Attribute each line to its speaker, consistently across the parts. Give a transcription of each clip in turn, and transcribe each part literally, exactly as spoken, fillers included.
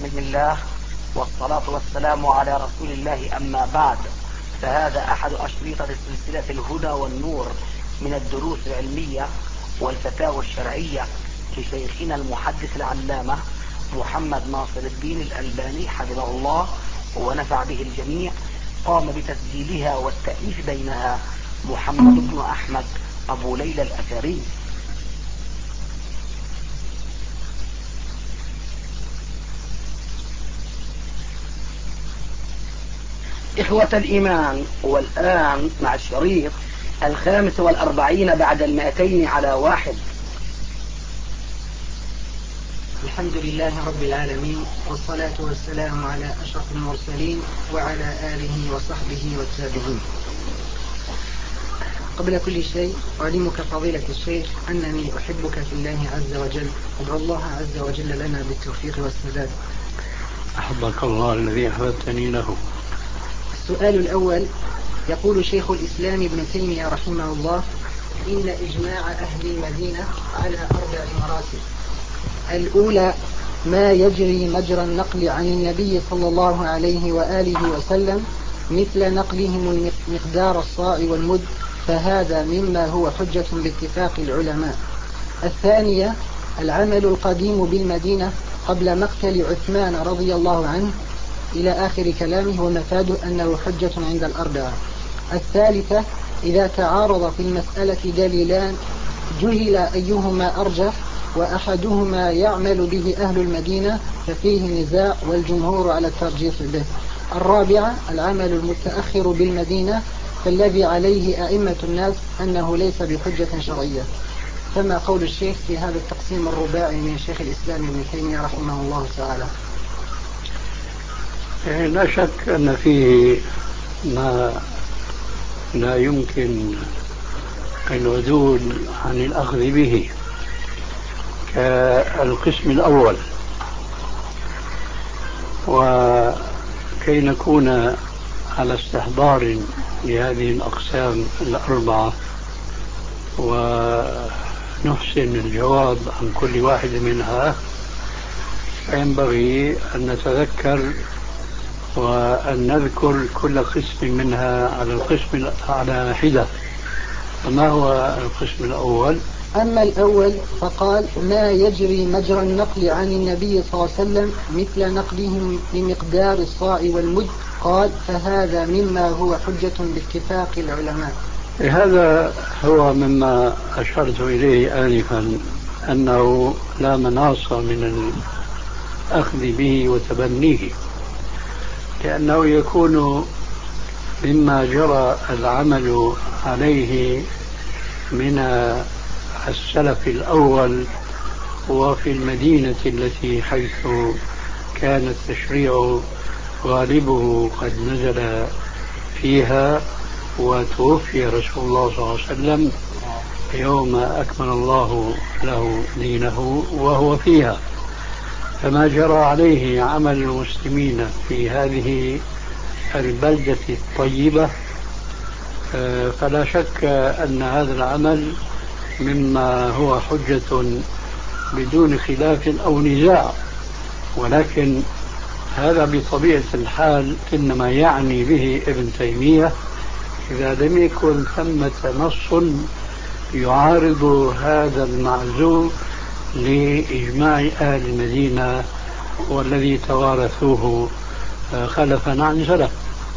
Speaker 1: بسم الله والصلاة والسلام على رسول الله، أما بعد، فهذا أحد أشريطة السلسلة الهدى والنور من الدروس العلمية والفتاوى الشرعية لشيخنا المحدث العلامة محمد ناصر الدين الألباني حفظه الله ونفع به الجميع. قام بتسجيلها والتأليف بينها محمد بن أحمد أبو ليلى الأثري. إخوة الإيمان، والآن مع الشريط الخامس والأربعين بعد المائتين على واحد.
Speaker 2: الحمد لله رب العالمين، والصلاة والسلام على أشرف المرسلين وعلى آله وصحبه والتابعين. قبل كل شيء أعلمك فضيلة الشيخ أنني أحبك في الله عز وجل، أدعو الله عز وجل لنا بالتوفيق والسداد.
Speaker 3: أحبك الله الذي أحببتني له.
Speaker 2: السؤال الأول، يقول شيخ الإسلام ابن تيمية رحمه الله: إن إجماع أهل المدينة على أربع مراتب. الأولى ما يجري مجرى النقل عن النبي صلى الله عليه وآله وسلم مثل نقلهم مقدار الصاع والمد، فهذا مما هو حجة باتفاق العلماء. الثانية العمل القديم بالمدينة قبل مقتل عثمان رضي الله عنه إلى آخر كلامه، ومفاده أنه حجة عند الأربعة. الثالثة إذا تعارض في المسألة دليلان جهل أيهما أرجح وأحدهما يعمل به أهل المدينة ففيه نزاع والجمهور على الترجيح به. الرابعة العمل المتأخر بالمدينة فالذي عليه أئمة الناس أنه ليس بحجة شرعية. فما قول الشيخ في هذا التقسيم الرباعي من شيخ الإسلام ابن تيمية رحمه الله تعالى؟
Speaker 3: لا شك أن فيه ما لا يمكن العدول عن الأخذ به، كالقسم الأول. وكي نكون على استحضار لهذه الأقسام الأربعة ونحسن الجواب عن كل واحد منها، فينبغي أن نتذكر وأن نذكر كل قسم منها على القسم على حدة. فما هو القسم الأول؟
Speaker 2: أما الأول فقال ما يجري مجرى النقل عن النبي صلى الله عليه وسلم مثل نقلهم بمقدار الصاع والمد، قال فهذا مما هو حجة باتفاق العلماء.
Speaker 3: هذا هو مما أشرت إليه آنفا، أنه لا مناص من الأخذ به وتبنيه، لأنه يكون مما جرى العمل عليه من السلف الأول وفي المدينة التي حيث كان التشريع غالبه قد نزل فيها، وتوفي رسول الله صلى الله عليه وسلم يوم أكمل الله له دينه وهو فيها. فما جرى عليه عمل المسلمين في هذه البلدة الطيبة فلا شك أن هذا العمل مما هو حجة بدون خلاف أو نزاع. ولكن هذا بطبيعة الحال إنما يعني به ابن تيمية إذا لم يكن ثمة نص يعارض هذا المعزو لإجماع أهل المدينة والذي توارثوه خلفا عن سلف.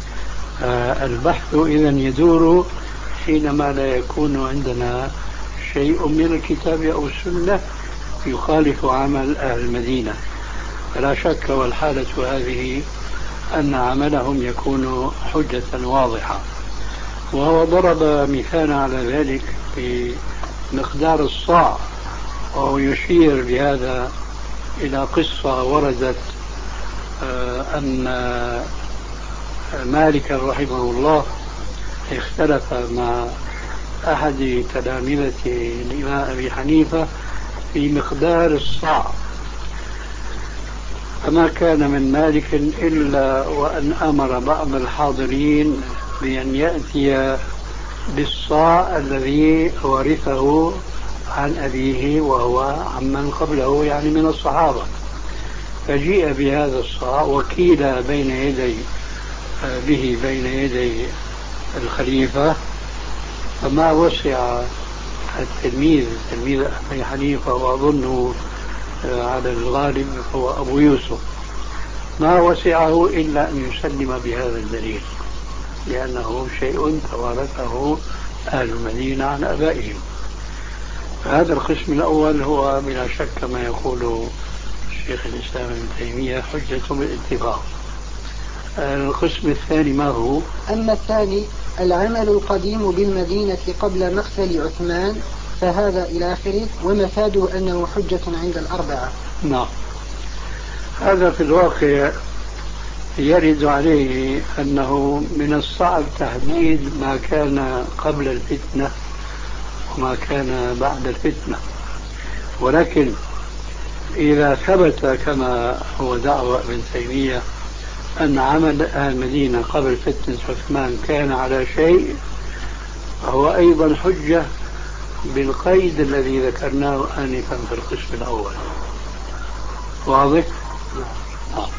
Speaker 3: البحث إذن يدور حينما لا يكون عندنا شيء من الكتاب أو السنة يخالف عمل أهل المدينة. فلا شك والحالة هذه أن عملهم يكون حجة واضحة. وهو ضرب مثال على ذلك في مقدار الصاع، وهو يشير بهذا إلى قصة وردت أن مالك رحمه الله اختلف مع أحد تلامذة الإمام أبي حنيفة في مقدار الصاع، فما كان من مالك إلا وأن أمر بعض الحاضرين بأن يأتي بالصاع الذي ورثه عن أبيه وهو عمن قبله، يعني من الصحابة. فجيء بهذا الصاع وكيل بين يدي به بين يدي الخليفة، فما وسع التلميذ تلميذ أبي حنيفة، وأظنه على الغالب هو أبو يوسف، ما وسعه إلا أن يسلم بهذا الدليل، لأنه شيء توارثه أهل المدينة عن آبائهم. هذا القسم الأول هو بلا شك كما يقول الشيخ الإسلام ابن تيمية حجة بالاتفاق. القسم الثاني ما هو؟
Speaker 2: أما الثاني العمل القديم بالمدينة قبل مقتل عثمان فهذا إلى آخره، ومفاده أنه حجة عند الأربعة.
Speaker 3: نعم، هذا في الواقع يرد عليه أنه من الصعب تحديد ما كان قبل الفتنة وما كان بعد الفتنة، ولكن إذا ثبت كما هو دعوة ابن تيمية أن عمل أهل المدينة قبل فتنة عثمان كان على شيء، فهو أيضا حجة بالقيد الذي ذكرناه آنفا في القسم الأول. واضح؟ آه.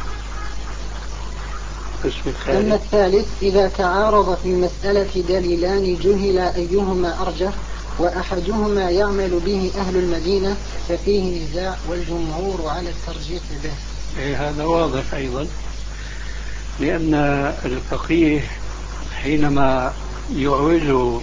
Speaker 2: أما الثالث إذا تعارض في المسألة دليلان جهل أيهما أرجح وأحدهما يعمل به أهل المدينة ففيه نزاع والجمهور على الترجيح به.
Speaker 3: إيه هذا واضح أيضا، لأن الفقيه حينما يعول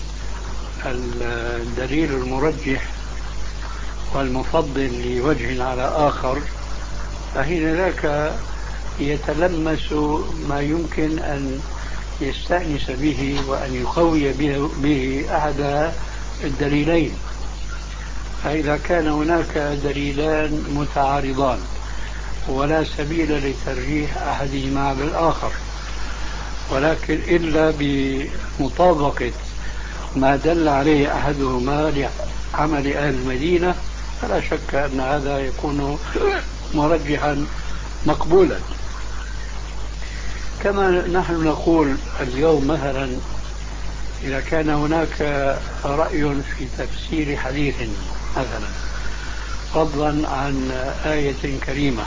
Speaker 3: الدليل المرجح والمفضل لوجه على آخر، فحين ذاك يتلمس ما يمكن أن يستأنس به وأن يقوي به أحد الدليلين. فإذا كان هناك دليلان متعارضان ولا سبيل لترجيح أحدهما بالآخر، ولكن إلا بمطابقة ما دل عليه أحدهما لعمل أهل المدينة، فلا شك أن هذا يكون مرجحا مقبولا. كما نحن نقول اليوم مثلا إذا كان هناك رأي في تفسير حديث مثلا فضلا عن آية كريمة،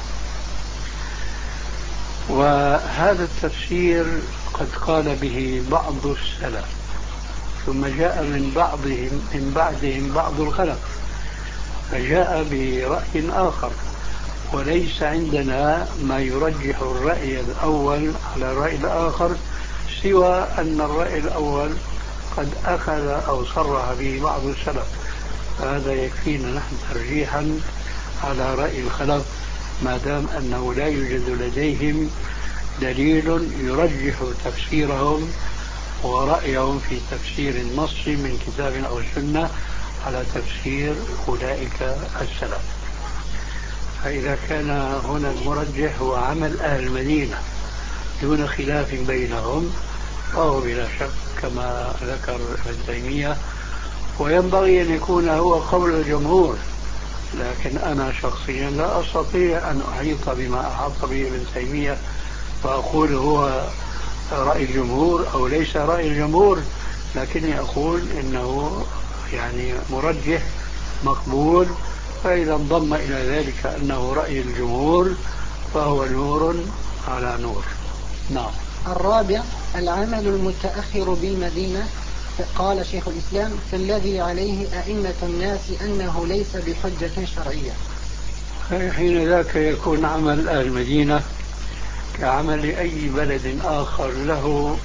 Speaker 3: وهذا التفسير قد قال به بعض السلف ثم جاء من بعضهم من بعدهم بعض الخلف فجاء برأي آخر، وليس عندنا ما يرجح الرأي الأول على الرأي الآخر سوى أن الرأي الأول قد أخذ أو صرح به بعض السلف، فهذا يكفينا نحن ترجيحا على رأي الخلف ما دام أنه لا يوجد لديهم دليل يرجح تفسيرهم ورأيهم في تفسير النص من كتاب أو سنة على تفسير أولئك السلف. فإذا كان هنا المرجح هو عمل أهل المدينة دون خلاف بينهم فهو بلا شك كما ذكر ابن تيمية، وينبغي أن يكون هو قول الجمهور، لكن أنا شخصيا لا أستطيع أن أحيط بما أحاط به ابن تيمية وأقول هو رأي الجمهور أو ليس رأي الجمهور، لكني أقول إنه يعني مرجح مقبول، فإذا انضم إلى ذلك أنه رأي الجمهور فهو نور على نور. نعم.
Speaker 2: الرابع العمل المتأخر بالمدينة، قال شيخ الإسلام فالذي عليه أئمة الناس أنه ليس بحجة شرعية.
Speaker 3: حين ذاك يكون عمل أهل المدينة كعمل أي بلد آخر له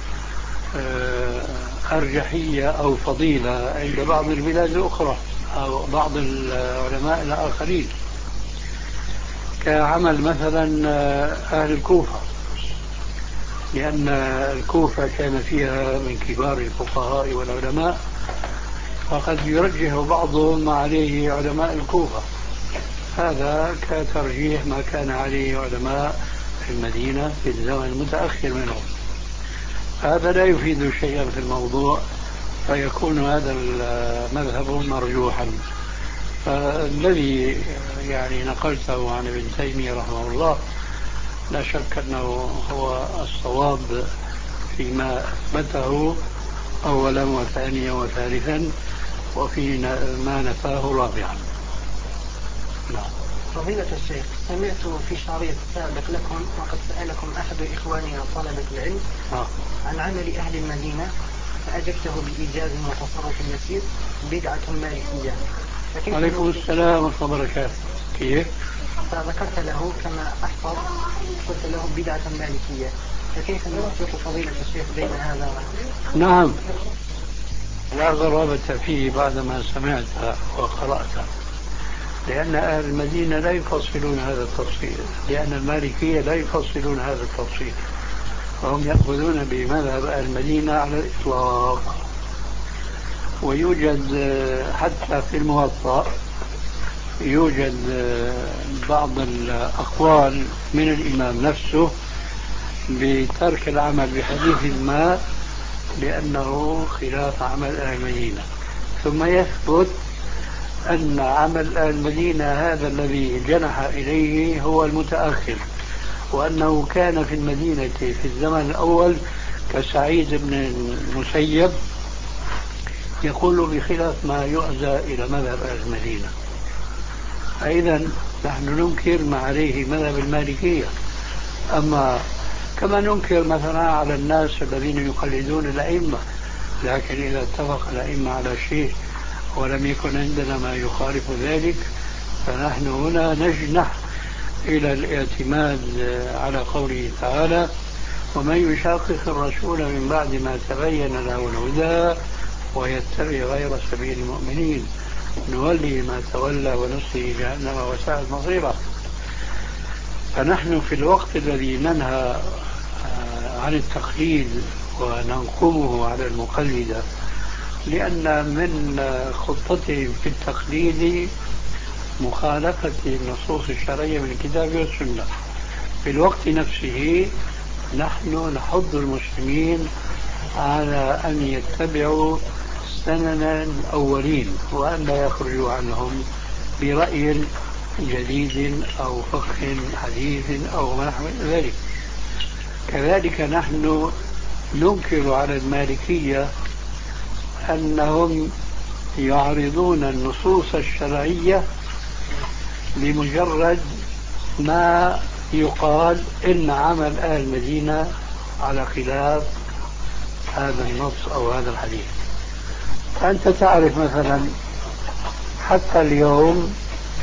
Speaker 3: أرجحية أو فضيلة عند بعض البلاد الأخرى أو بعض العلماء الآخرين، كعمل مثلا أهل الكوفة، لأن الكوفة كان فيها من كبار الفقهاء والعلماء، فقد يرجح بعضهم ما عليه علماء الكوفة، هذا كترجيح ما كان عليه علماء في المدينة في الزمن المتأخر منهم. هذا لا يفيد شيئا في الموضوع، فيكون هذا المذهب مرجوحا. فالذي يعني نقلته عن ابن تيمية رحمه الله لا شك أنه هو الصواب فيما أثبته أولا وثانيا وثالثا، وفي ما نفاه رابعا. نعم.
Speaker 2: فضيلة الشيخ، سمعت في شريط سابق لكم وقد سألكم أحد إخواننا طلبة العلم
Speaker 3: آه.
Speaker 2: عن عمل أهل المدينة فأجبته بإيجاز وتصرف يسير بدعة مالكية.
Speaker 3: عليكم السلام ورحمة الله وبركاته. كيف؟
Speaker 2: فذكرت له كما أحفظ قلت له بدعة مالكية، فكيف نوفق فضيلة الشيخ بين هذا؟
Speaker 3: نعم، لا غرابة فيه بعدما سمعت وقرأت، لأن أهل المدينة لا يفصلون هذا التفصيل، لأن المالكية لا يفصلون هذا التفصيل، وهم يأخذون بمذهب أهل المدينة على الإطلاق. ويوجد حتى في الموطأ يوجد بعض الأقوال من الإمام نفسه بترك العمل بحديث ما لأنه خلاف عمل أهل المدينة، ثم يثبت أن عمل أهل المدينة هذا الذي جنح إليه هو المتأخر، وأنه كان في المدينة في الزمن الأول كسعيد بن المسيب يقول بخلاف ما يؤذى إلى مذهب أهل المدينة. فإذا نحن ننكر ما عليه مذهب المالكية. أما كما ننكر مثلا على الناس الذين يقلدون الأئمة، لكن إذا اتفق الأئمة على شيء ولم يكن عندنا ما يخالف ذلك فنحن هنا نجنح إلى الاعتماد على قوله تعالى: ومن يشاقق الرسول من بعد ما تبين له الهدى ويتبع غير سبيل المؤمنين نولي ما تولى ونصلي جهنم وساءت مصيره. فنحن في الوقت الذي ننهى عن التقليد وننقمه على المقلدة لأن من خطتهم في التقليد مخالفة النصوص الشرعية من الكتاب والسنة، في الوقت نفسه نحن نحض المسلمين على أن يتبعوا سنن الأولين وأن لا يخرجوا عنهم برأي جديد أو فقه حديث أو ما نحو ذلك. كذلك نحن ننكر على المالكية أنهم يعرضون النصوص الشرعية لمجرد ما يقال إن عمل أهل المدينة على خلاف هذا النص أو هذا الحديث. فأنت تعرف مثلا حتى اليوم،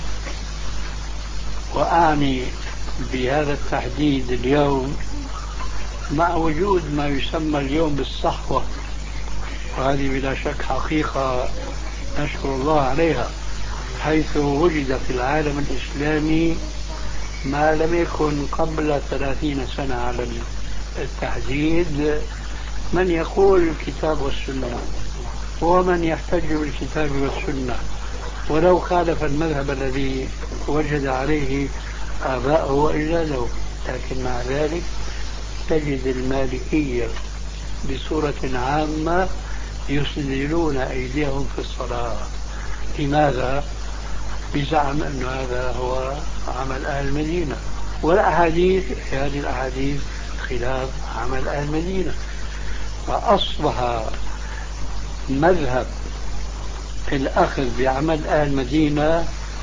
Speaker 3: وأعني بهذا التحديد اليوم مع وجود ما يسمى اليوم بالصحوة، وهذه بلا شك حقيقة نشكر الله عليها، حيث وجد في العالم الإسلامي ما لم يكن قبل ثلاثين سنة على التحديد، من يقول الكتاب والسنة ومن يحتج بالكتاب والسنة ولو خالف المذهب الذي وجد عليه آباءه وأجداده. لكن مع ذلك تجد المالكية بصورة عامة يسدلون أيديهم في الصلاة. لماذا؟ بزعم أن هذا هو عمل أهل المدينة، والأحاديث هذه الأحاديث خلاف عمل أهل المدينة. فأصبح مذهب الأخذ بعمل أهل المدينة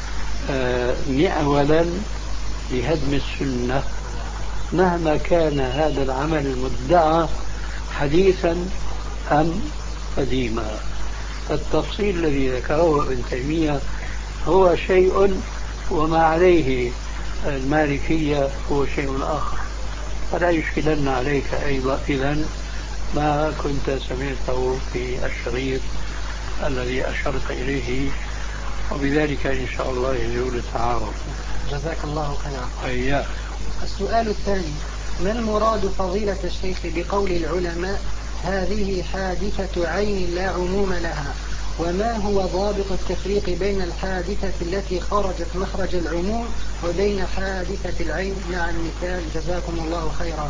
Speaker 3: مئولا لهدم السنة مهما كان هذا العمل المدعى حديثا أم قديما. التفصيل الذي ذكره ابن تيمية هو شيء، وما عليه المالكية هو شيء آخر. فلا يشكلن عليك أيضا إذن ما كنت سمعته في الشريط الذي أشرت إليه، وبذلك إن شاء الله يزول التعارض.
Speaker 2: جزاك الله خيرا.
Speaker 3: أياه.
Speaker 2: السؤال الثاني: ما المراد فضيلة الشيخ بقول العلماء هذه حادثة عين لا عموم لها؟ وما هو ضابط التفريق بين الحادثة التي خرجت مخرج العموم وبين حادثة العين مع المثال؟ جزاكم الله خيرا.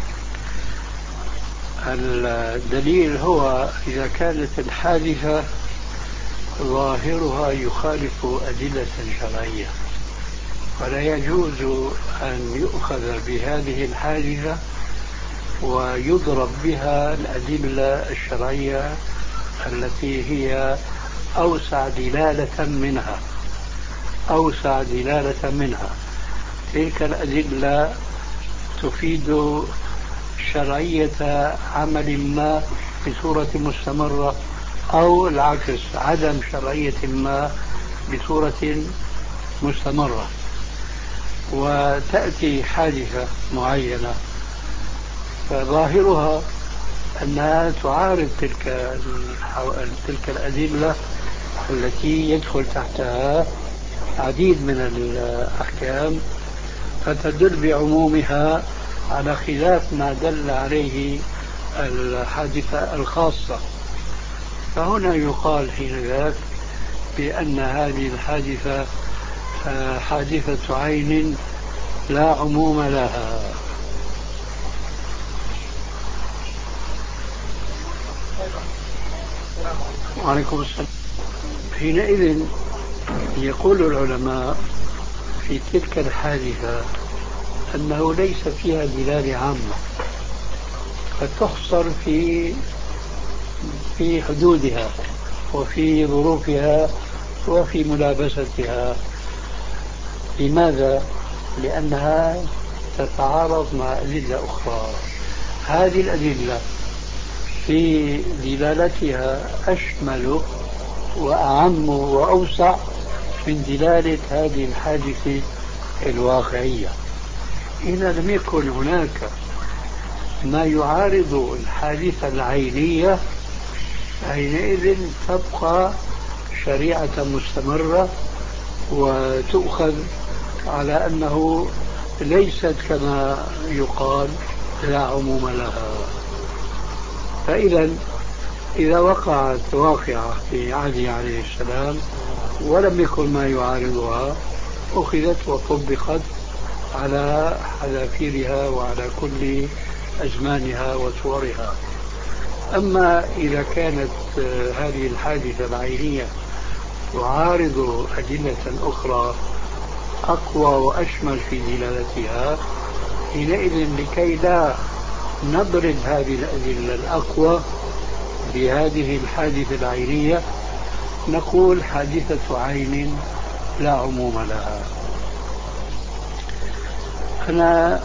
Speaker 3: الدليل هو إذا كانت الحادثة ظاهرها يخالف أدلة شرعية فلا يجوز أن يؤخذ بهذه الحادثة ويضرب بها الأدلة الشرعية التي هي أوسع دلالة منها. أوسع دلالة منها. تلك الأدلة تفيد شرعية عمل ما بصورة مستمرة، أو العكس، عدم شرعية ما بصورة مستمرة. وتأتي حادثة معينة فظاهرها أنها تعارض تلك تلك الأدلة التي يدخل تحتها عديد من الأحكام، فتدل بعمومها على خلاف ما دل عليه الحادثة الخاصة. فهنا يقال حين ذاك بأن هذه الحادثة حادثة عين لا عموم لها. وعليكم السلام. حينئذ يقول العلماء في تلك الحادثة أنه ليس فيها دلالة عامة، قد تحصر في في حدودها وفي ظروفها وفي ملابستها. لماذا؟ لأنها تتعارض مع أدلة أخرى. هذه الأدلة في دلالتها أشمل وأعم وأوسع من دلالة هذه الحادثة الواقعية. إذا لم يكن هناك ما يعارض الحادثة العينية حينئذ تبقى شريعة مستمرة وتؤخذ على أنه ليست كما يقال لا عموم لها. فإذا إذا وقعت واقعة في عهد عليه السلام ولم يكن ما يعارضها أخذت وطبقت على حذافيرها وعلى كل أزمانها وصورها. أما إذا كانت هذه الحادثة العينية تعارض أدلة أخرى أقوى وأشمل في دلالتها، حينئذ لكي لا نضرب هذه الأدلة الأقوى بهذه الحادثة العينية نقول حادثة عين لا عموم لها. أنا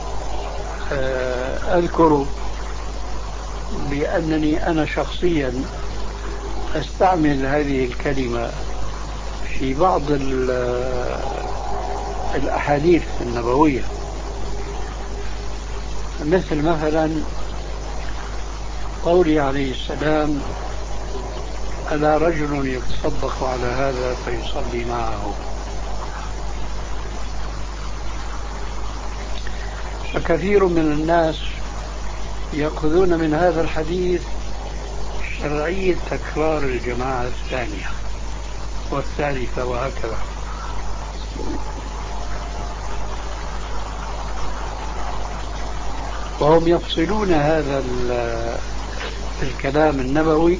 Speaker 3: أذكر بأنني أنا شخصيا أستعمل هذه الكلمة في بعض الأحاديث النبوية، مثل مثلا قولي عليه السلام: ألا رجل يتصدق على هذا فيصلي معه. فكثير من الناس يأخذون من هذا الحديث شرعية تكرار الجماعة الثانية والثالثة وهكذا. وهم يفصلون هذا الكلام النبوي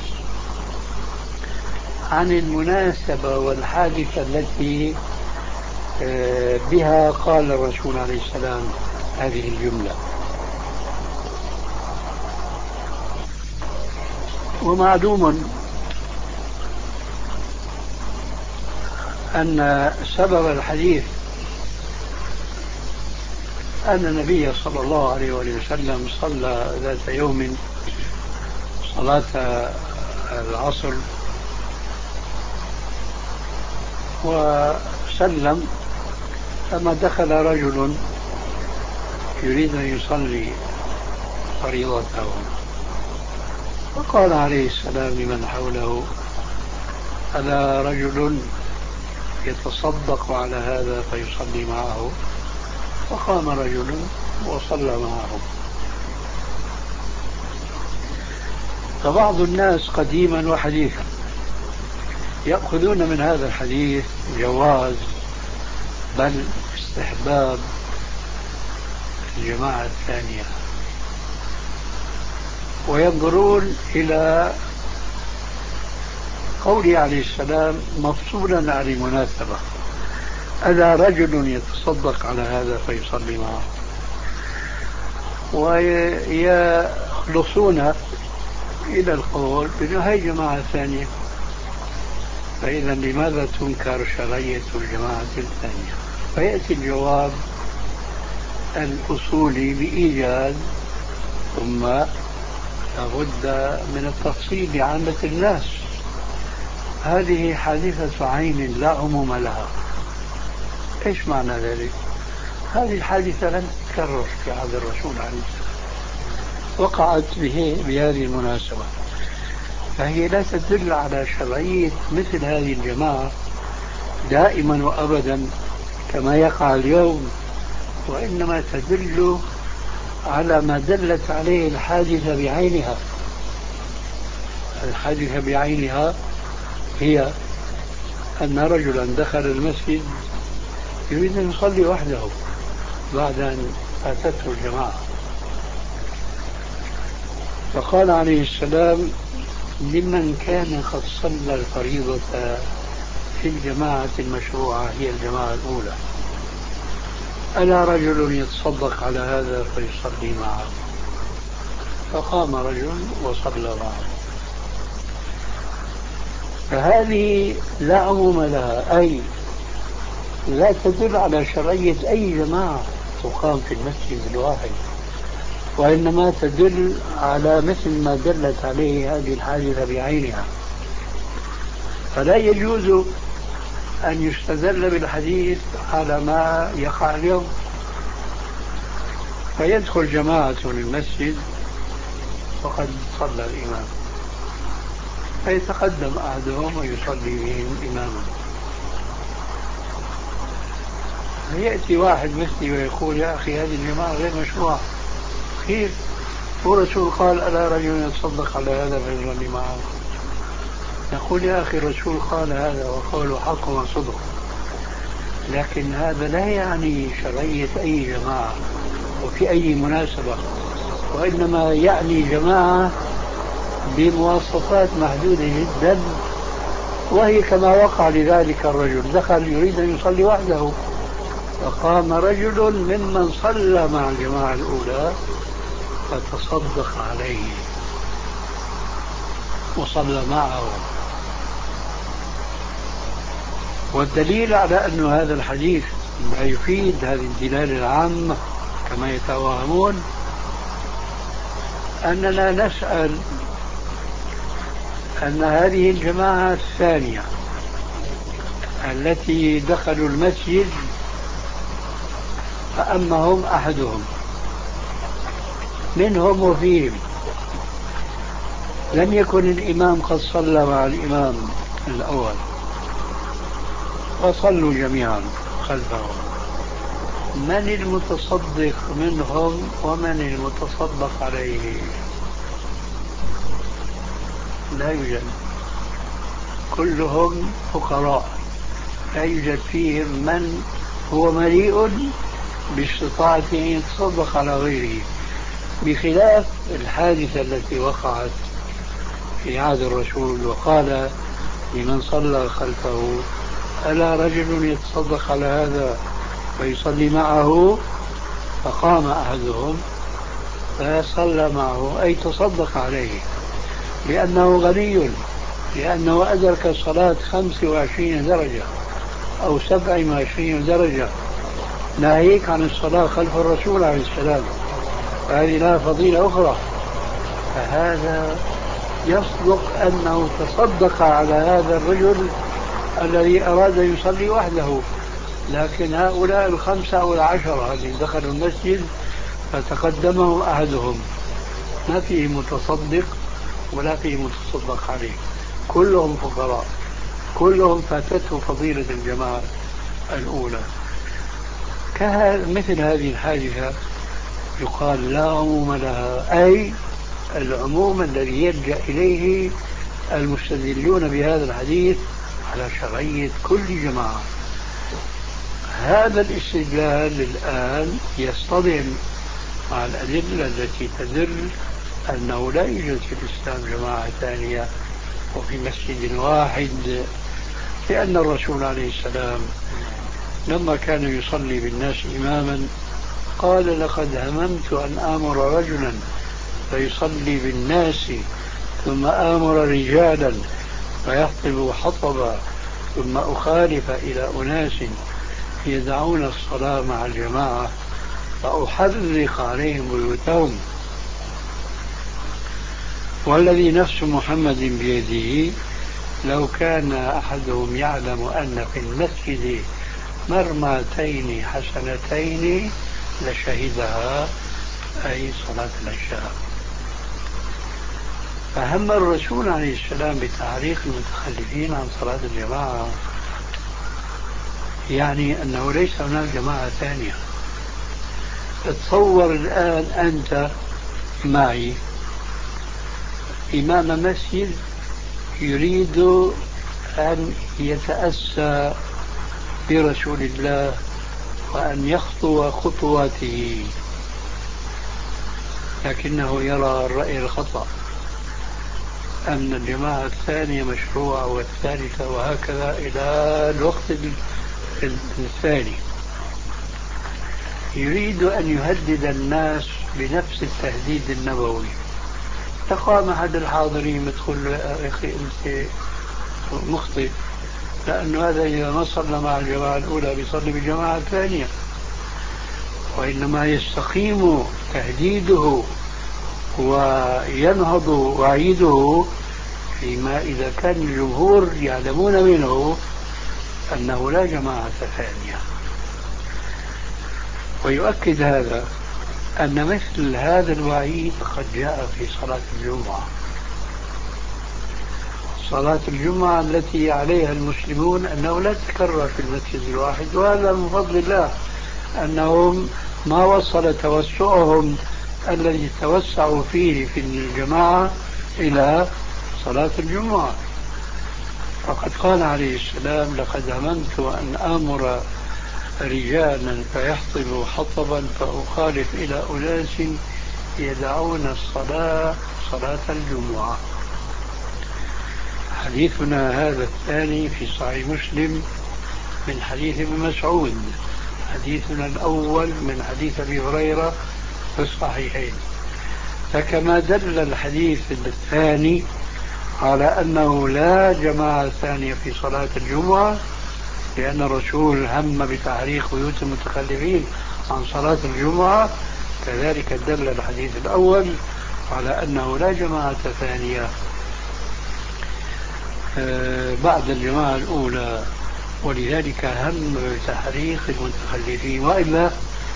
Speaker 3: عن المناسبة والحادثة التي بها قال الرسول عليه السلام هذه الجملة. ومعلوم أن سبب الحديث أن النبي صلى الله عليه وسلم صلى ذات يوم صلاة العصر وسلم، ثم دخل رجل يريد أن يصلي فريضته، فقال عليه السلام لمن حوله: ألا رجل يتصدق على هذا فيصلي معه؟ فقام رجل وصلى معه. فبعض الناس قديما وحديثا يأخذون من هذا الحديث جواز بل استحباب الجماعة الثانية، وينظرون إلى قوله عليه السلام مفصولا عن المناسبة: ألا رجل يتصدق على هذا فيصلي معه، ويخلصون إلى القول بأنه هي جماعة ثانية. فإذا لماذا تنكر شرعية الجماعة الثانية؟ فيأتي الجواب الأصولي بإيجاز، ثم لابد من التفصيل لعامة الناس. هذه حادثة عين لا عموم لها. إيش معنى ذلك؟ هذه الحادثة لم تتكرر في عهد الرسول عليه السلام، وقعت به بهذه المناسبة، فهي لا تدل على شرعية مثل هذه الجماعة دائما وأبدا كما يقع اليوم، وإنما تدل على ما دلت عليه الحادثة بعينها. الحادثة بعينها هي أن رجلا دخل المسجد يريد أن يصلي وحده بعد أن فاتته الجماعة، فقال عليه السلام لمن كان قد صلى الفريضة في الجماعة المشروعة هي الجماعة الأولى، ألا رجل يتصدق على هذا فيصلي معه؟ فقام رجل وصلى معه. فهذه لا عموم لها، أي لا تدل على شرعية أي جماعة تقام في المسجد الواحد، وإنما تدل على مثل ما دلت عليه هذه الحادثة بعينها. فلا يجوز أن يستدل بالحديث على ما يقع اليوم، فيدخل جماعة المسجد وقد صلى الإمام، فيتقدم أحدهم ويصلي بهم إماما، فيأتي واحد مثلي ويقول يا أخي هذه الجماعة غير مشروعة، كيف؟ والرسول قال ألا رجل يتصدق على هذا فيصلي معه. نقول يا أخي الرسول قال هذا وقوله حق وصدق، لكن هذا لا يعني شرعية أي جماعة وفي أي مناسبة، وإنما يعني جماعة بمواصفات محدودة جدا، وهي كما وقع لذلك الرجل دخل يريد أن يصلي وحده، فقام رجل ممن صلى مع الجماعة الأولى فتصدق عليه وصلى معه. والدليل على أن هذا الحديث لا يفيد هذه الدلالة العامة كما يتوهمون أننا نسأل أن هذه الجماعة الثانية التي دخلوا المسجد فأمهم أحدهم منهم وفيهم، لم يكن الإمام قد صلى مع الإمام الأول وصلوا جميعا خلفه، من المتصدق منهم ومن المتصدق عليه؟ لا يوجد، كلهم فقراء، لا يوجد فيهم من هو مليء باستطاعة أن يتصدق على غيره، بخلاف الحادثة التي وقعت في عهد الرسول وقال لمن صلى خلفه ألا رجل يتصدق على هذا فيصلي معه، فقام أحدهم فصلى معه أي تصدق عليه لأنه غني، لأنه أدرك صلاة خمس وعشرين درجة أو سبع وعشرين درجة، ناهيك عن الصلاة خلف الرسول عليه السلام، فهذه لها فضيلة أخرى. فهذا يصدق أنه تصدق على هذا الرجل الذي أراد يصلي وحده، لكن هؤلاء الخمسة أو العشرة الذين دخلوا المسجد فتقدمهم أحدهم ما فيه متصدق ولا فيه متصدق عليه، كلهم فقراء، كلهم فاتته فضيلة الجماعة الأولى. مثل هذه الحادثة يقال لا عموم لها، أي العموم الذي يلجأ إليه المستدلون بهذا الحديث على شرعية كل جماعة. هذا الاستدلال الآن يصطدم مع الأدلة التي تدل أنه لا يوجد في الإسلام جماعة ثانية وفي مسجد واحد، لأن الرسول عليه السلام لما كان يصلي بالناس إماما قال لقد هممت أن آمر رجلا فيصلي بالناس ثم آمر رجالا فيحطب حطبا ثم أخالف إلى أناس يدعون الصلاة مع الجماعة فأحرق عليهم بيوتهم، والذي نفس محمد بيده لو كان أحدهم يعلم أن في المسجد مرمتين حسنتين لشهدها، أي صلاة العشاء. فهم الرسول عليه السلام بتعليق المتخلفين عن صلاة الجماعة، يعني أنه ليس هناك جماعة ثانية. تصور الآن أنت معي إمام مسجد يريد أن يتأسى برسول الله وأن يخطو خطواته، لكنه يرى الرأي الخطأ أن الجماعة الثانية مشروعة والثالثة وهكذا إلى الوقت الثاني. يريد أن يهدد الناس بنفس التهديد النبوي. فقام أحد الحاضرين يدخل له: يا أخي أنت مخطئ، لأنه هذا إذا ما صلى مع الجماعة الأولى بيصلي بالجماعة الثانية، وإنما يستقيم تهديده وينهض وعيده فيما إذا كان الجمهور يعلمون منه أنه لا جماعة ثانية. ويؤكد هذا أن مثل هذا الوعيد قد جاء في صلاة الجمعة، صلاة الجمعة التي عليها المسلمون أنه لا تكرر في المسجد الواحد، وهذا من فضل الله أنهم ما وصل توسعهم الذي توسعوا فيه في الجماعة إلى صلاة الجمعة. فقد قال عليه السلام: لقد هممت أن آمر رجالا فيحطبوا حطبا فأخالف إلى أناس يدعون الصلاة صلاة الجمعة. حديثنا هذا الثاني في صحيح مسلم من حديث ابن مسعود، حديثنا الأول من حديث أبي هريرة في الصحيحين. فكما دل الحديث الثاني على أنه لا جماعة ثانية في صلاة الجمعة لأن الرسول هم بتحريق بيوت المتخلفين عن صلاة الجمعة، كذلك دل الحديث الأول على أنه لا جماعة ثانية بعد الجماعة الأولى، ولذلك هم بتحريق المتخلفين. وإلا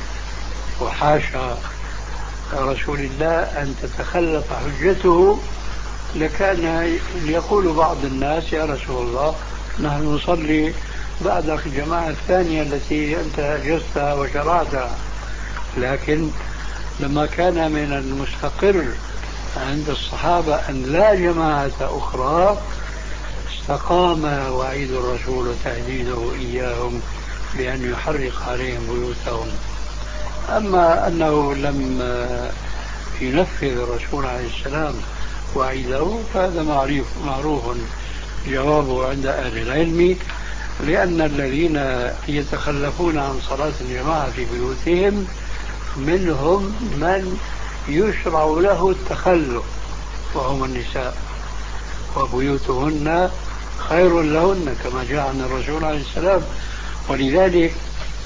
Speaker 3: وحاشا رسول الله أن تتخلف حجته، لكان يقول بعض الناس: يا رسول الله نحن نصلي بعد الجماعة الثانية التي أنت أجزتها وشرعتها. لكن لما كان من المستقر عند الصحابة أن لا جماعة أخرى استقام وعيد الرسول وتهديده إياهم بأن يحرق عليهم بيوتهم. أما أنه لم ينفذ الرسول عليه السلام وعيده فهذا معروف معروف جوابه عند أهل العلم، لأن الذين يتخلفون عن صلاة الجماعة في بيوتهم منهم من يشرع له التخلف وهم النساء، وبيوتهن خير لهن كما جاء عن الرسول عليه السلام. ولذلك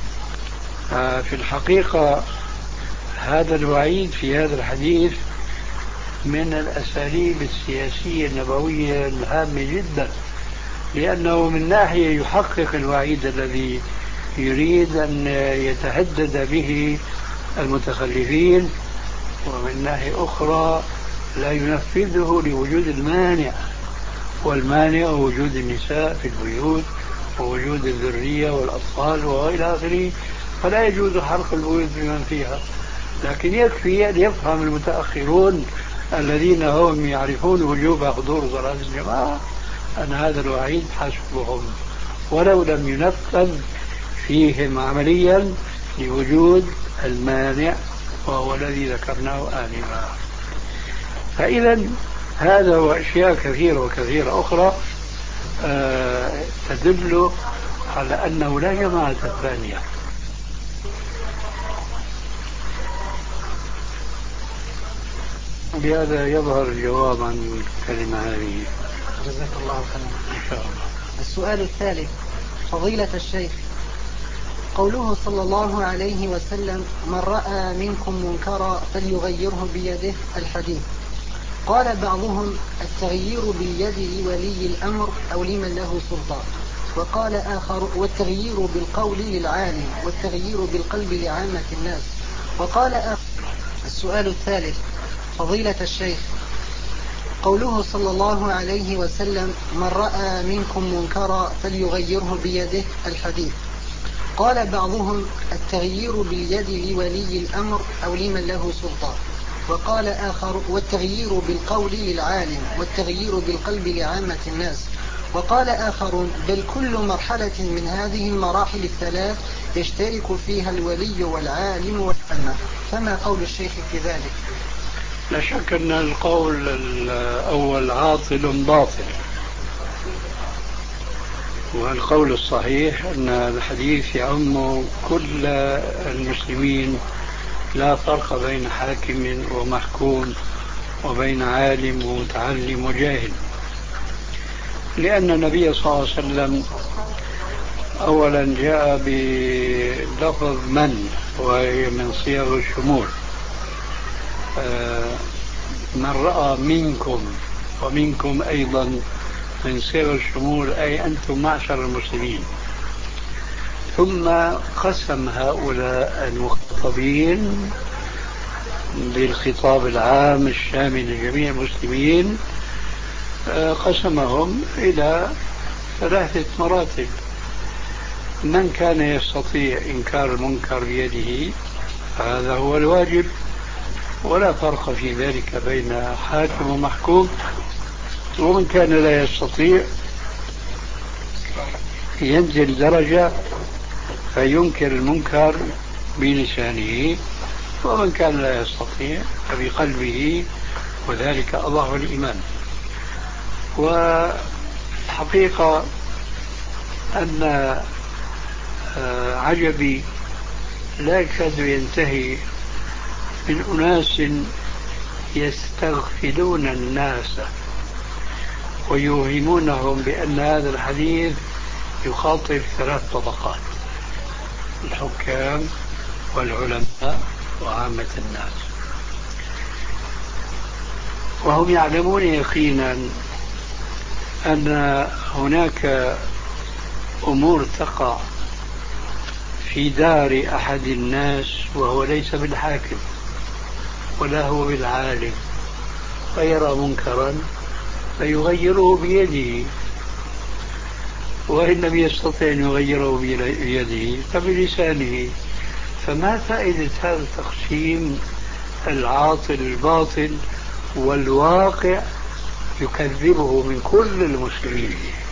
Speaker 3: في الحقيقة هذا الوعيد في هذا الحديث من الأساليب السياسية النبوية الهامة جدا، لأنه من ناحية يحقق الوعيد الذي يريد أن يتهدد به المتخلفين، ومن ناحية أخرى لا ينفذه لوجود المانع، والمانع وجود النساء في البيوت ووجود الذرية والأطفال وإلى آخره، فلا يجوز حرق البيوت بمن فيها. لكن يكفي أن يفهم المتأخرون الذين هم يعرفون وجوب حضور صلاة الجماعة أن هذا الوعيد حسبهم، ولو لم ينفذ فيهم عمليا لوجود المانع وهو الذي ذكرناه آنفا. فإذا هذا وأشياء كثيرة وكثيرة أخرى آه تدل على أنه لا جماعة ثانية. بهذا يظهر الجواب عن الكلمة هذه.
Speaker 2: جزاك الله خيرا.
Speaker 3: إن شاء الله.
Speaker 2: السؤال الثالث: فضيلة الشيخ، قوله صلى الله عليه وسلم: من رأى منكم منكرا فليغيره بيده، الحديث، قال بعضهم: التغيير باليد لولي الأمر أو لمن له سلطان، وقال آخر: والتغيير بالقول للعالم، والتغيير بالقلب لعامة الناس، وقال آخر. السؤال الثالث: فضيلة الشيخ، قوله صلى الله عليه وسلم: من رأى منكم منكرا فليغيره بيده، الحديث، قال بعضهم: التغيير باليد لولي الأمر أو لمن له سلطان، وقال آخر: والتغيير بالقول للعالم، والتغيير بالقلب لعامة الناس، وقال آخرون: بل كل مرحلة من هذه المراحل الثلاث يشترك فيها الولي والعالم والعامة، فما قول الشيخ في ذلك؟
Speaker 3: لا شك أن القول الأول عاطل باطل، والقول الصحيح أن الحديث يعم كل المسلمين، لا فرق بين حاكم ومحكوم وبين عالم ومتعلم وجاهل، لأن النبي صلى الله عليه وسلم أولا جاء بلفظ من، وهي من صيغ الشمول، من رأى منكم، ومنكم أيضا من صيغ الشمول، أي أنتم معشر المسلمين. ثم قسم هؤلاء المخاطبين بالخطاب العام الشامل لجميع المسلمين، قسمهم إلى ثلاثة مراتب: من كان يستطيع إنكار المنكر بيده فهذا هو الواجب، ولا فرق في ذلك بين حاكم ومحكوم، ومن كان لا يستطيع ينزل درجة فينكر المنكر بلسانه، ومن كان لا يستطيع فبقلبه، وذلك أضعف الإيمان. والحقيقة أن عجبي لا يكاد ينتهي من أناس يستغفلون الناس ويوهمونهم بأن هذا الحديث يخاطب ثلاث طبقات: الحكام والعلماء وعامة الناس، وهم يعلمون يقينا أن هناك أمور تقع في دار أحد الناس وهو ليس بالحاكم ولا هو بالعالم، فيرى منكرا فيغيره بيده، وإن لم يستطع أن يغيره بيده فبلسانه. فما فائدة هذا التقسيم العاطل الباطل، والواقع يكذبه من كل المسلمين،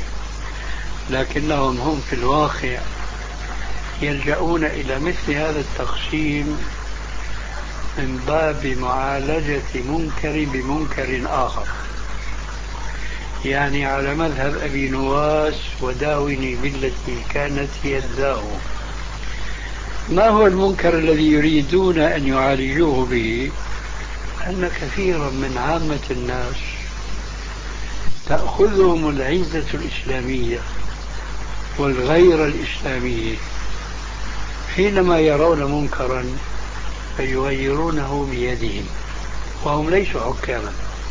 Speaker 3: لكنهم هم في الواقع يلجؤون إلى مثل هذا التقسيم من باب معالجة منكر بمنكر آخر، يعني على مذهب أبي نواس: وداوني بالتي كانت هي الداء. ما هو المنكر الذي يريدون أن يعالجوه به؟ أن كثيرا من عامة الناس تأخذهم العزة الإسلامية والغير الإسلامية حينما يرون منكرا فيغيرونه بيدهم، وهم ليسوا حكاما،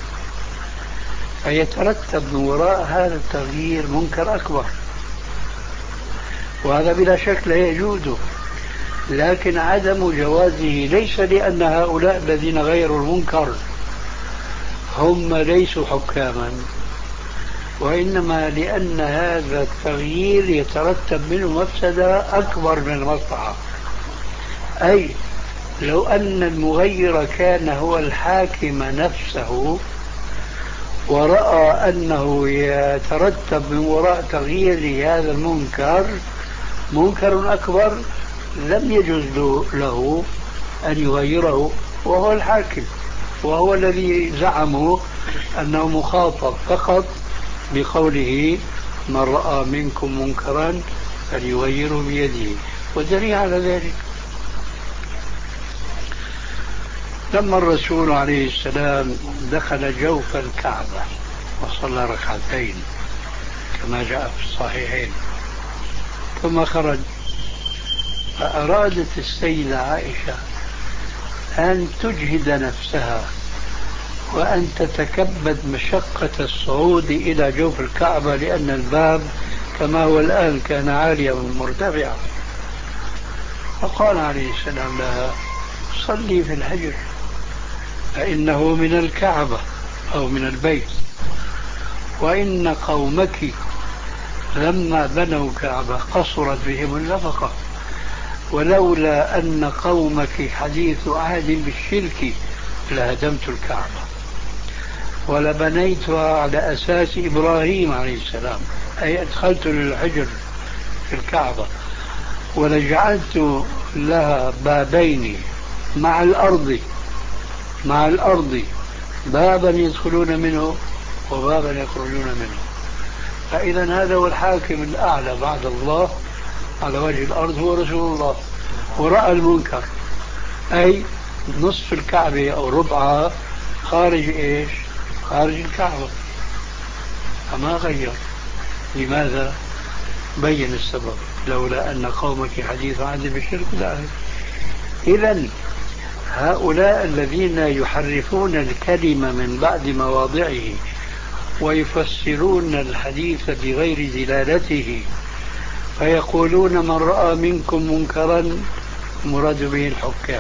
Speaker 3: فيترتب من وراء هذا التغيير منكر أكبر، وهذا بلا شك لا يجوز. لكن عدم جوازه ليس لأن هؤلاء الذين غيروا المنكر هم ليسوا حكاما، وإنما لأن هذا التغيير يترتب منه مفسدة أكبر من المصلحة. أي لو أن المغير كان هو الحاكم نفسه ورأى أنه يترتب من وراء تغيير هذا المنكر منكر أكبر، لم يجوز له أن يغيره، وهو الحاكم، وهو الذي زعموا أنه مخاطب فقط بقوله: من رأى منكم منكرا فليغيره بيده. ودليل على ذلك لما الرسول عليه السلام دخل جوف الكعبة وصلى ركعتين، كما جاء في الصحيحين. ثم خرج، فأرادت السيدة عائشة أن تجهد نفسها وأن تتكبد مشقة الصعود إلى جوف الكعبة، لأن الباب كما هو الآن كان عاليا مرتفعا. فقال عليه السلام لها: صلي في الحجر فإنه من الكعبة أو من البيت، وإن قومك لما بنوا كعبة قصرت بهم النفقة، ولولا أن قومك حديث عهد بالشرك لهدمت الكعبة ولبنيتها على أساس إبراهيم عليه السلام، أي أدخلت للحجر في الكعبة ولجعلت لها بابين مع الأرض مع الأرض بابا يدخلون منه وبابا يخرجون منه. فإذا هذا هو الحاكم الأعلى بعد الله على وجه الأرض، هو رسول الله. ورأى المنكر، أي نصف الكعبة أو ربعها خارج إيش؟ خارج الكعبة، فما غير. لماذا؟ بين السبب: لولا أن قومك حديث عهد بالشرك لا. إذن هؤلاء الذين يحرفون الكلمة من بعد مواضعه ويفسرون الحديث بغير دلالته، فيقولون: من رأى منكم منكرا، مراد به الحكام.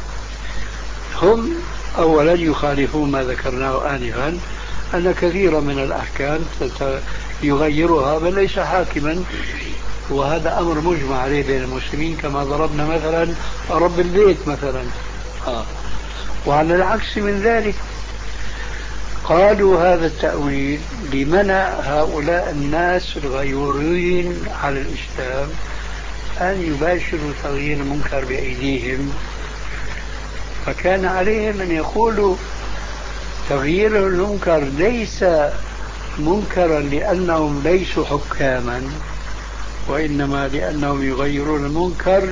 Speaker 3: هم أولا يخالفون ما ذكرناه آنفا، أن كثيرا من الأحكام يغيرها بل ليس حاكما، وهذا أمر مجمع عليه بين المسلمين، كما ضربنا مثلا رب البيت مثلا. آه. وعلى العكس من ذلك قالوا هذا التأويل لمنع هؤلاء الناس الغيورين على الإسلام أن يباشروا تغيير المنكر بأيديهم، فكان عليهم أن يقولوا تغيير المنكر ليس منكرا لأنهم ليسوا حكاما، وإنما لأنهم يغيرون المنكر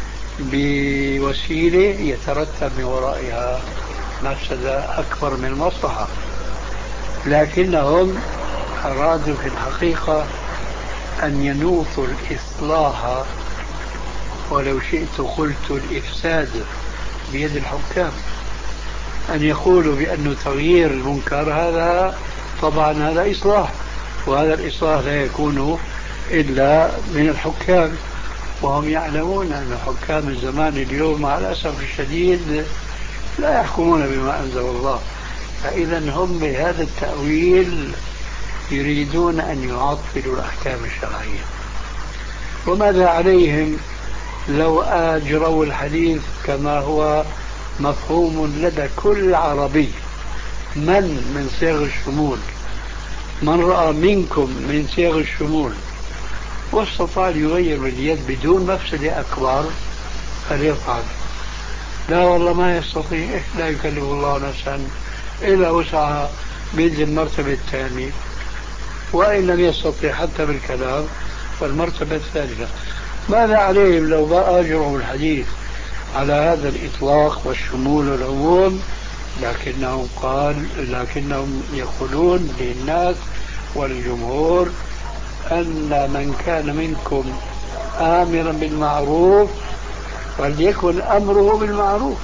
Speaker 3: بوسيلة يترتب من ورائها مفسدة أكبر من المصلحة. لكنهم أرادوا في الحقيقة أن ينوطوا الإصلاح، ولو شئت قلت الإفساد، بيد الحكام. أن يقولوا بأن تغيير المنكر هذا طبعا هذا إصلاح، وهذا الإصلاح لا يكون إلا من الحكام، وهم يعلمون أن حكام الزمان اليوم مع الأسف الشديد لا يحكمون بما أنزل الله. فإذا هم بهذا التأويل يريدون أن يعطلوا الأحكام الشرعية. وماذا عليهم لو أجروا الحديث كما هو مفهوم لدى كل عربي: من من صيغ الشمول، من رأى منكم من صيغ الشمول، واستطاع يغير باليد بدون مفسدة أكبر فليفعل. لا والله ما يستطيع، لا يكلف الله نفسا إلا وسعها، بينزل المرتبة الثانية، وإن لم يستطيع حتى بالكلام فالمرتبة الثالثة. ماذا عليهم لو بقى أجروا الحديث على هذا الإطلاق والشمول والعموم؟ لكنهم قال لكنهم يقولون للناس والجمهور أن من كان منكم آمرا بالمعروف فليكن أمره بالمعروف،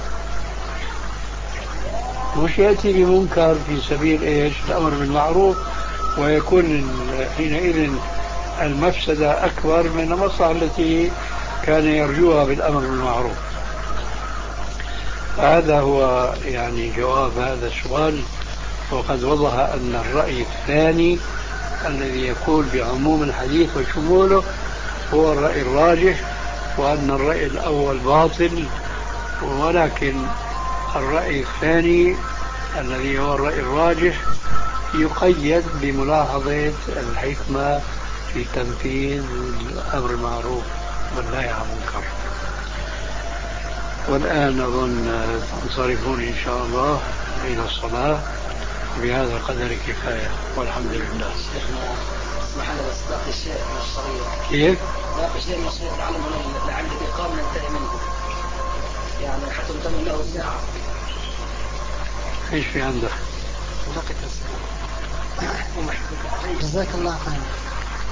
Speaker 3: مش يأتي بمنكر في سبيل إيش؟ الأمر بالمعروف، ويكون حينئذ المفسدة أكبر من المصلحة التي كان يرجوها بالأمر بالمعروف. هذا هو يعني جواب هذا السؤال. وقد وضح أن الرأي الثاني الذي يقول بعموم الحديث وشموله هو الرأي الراجح، وأن الرأي الأول باطل. ولكن الرأي الثاني الذي هو الرأي الراجح يقيد بملاحظة الحكمة في تنفيذ الأمر المعروف والنهي عن المنكر. والآن أظن تنصرفون إن شاء الله إلى الصلاة. بهذا القدر كفاية والحمد لله.
Speaker 1: محل باقي شيء من الشريعة.
Speaker 3: كيف؟
Speaker 1: باقي شيء من الشريعة تعلم لعل الإقام ننتهي منه، يعني حتى نكمل له ساعة.
Speaker 3: ايش في عندك؟
Speaker 2: جزاك الله خيرا.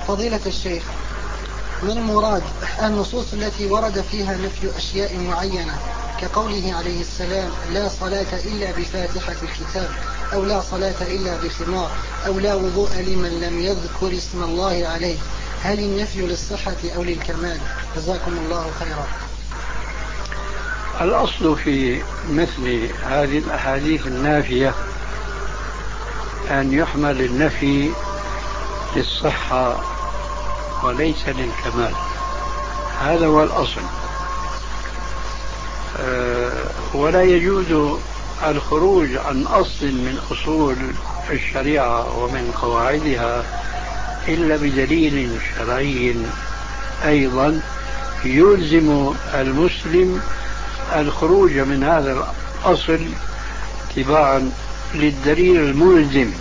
Speaker 2: فضيلة الشيخ، من المراد النصوص التي ورد فيها نفي أشياء معينة كقوله عليه السلام لا صلاة إلا بفاتحة الكتاب، أو لا صلاة إلا بخمار، أو لا وضوء لمن لم يذكر اسم الله عليه، هل النفي للصحة أو للكمال؟ جزاكم الله خيرا.
Speaker 3: الأصل في مثل هذه الأحاديث النافية أن يحمل النفي للصحة وليس للكمال، هذا هو الأصل. أه ولا يجوز الخروج عن أصل من أصول الشريعة ومن قواعدها إلا بدليل شرعي أيضا يلزم المسلم الخروج من هذا الأصل تباعا للدليل الملزم.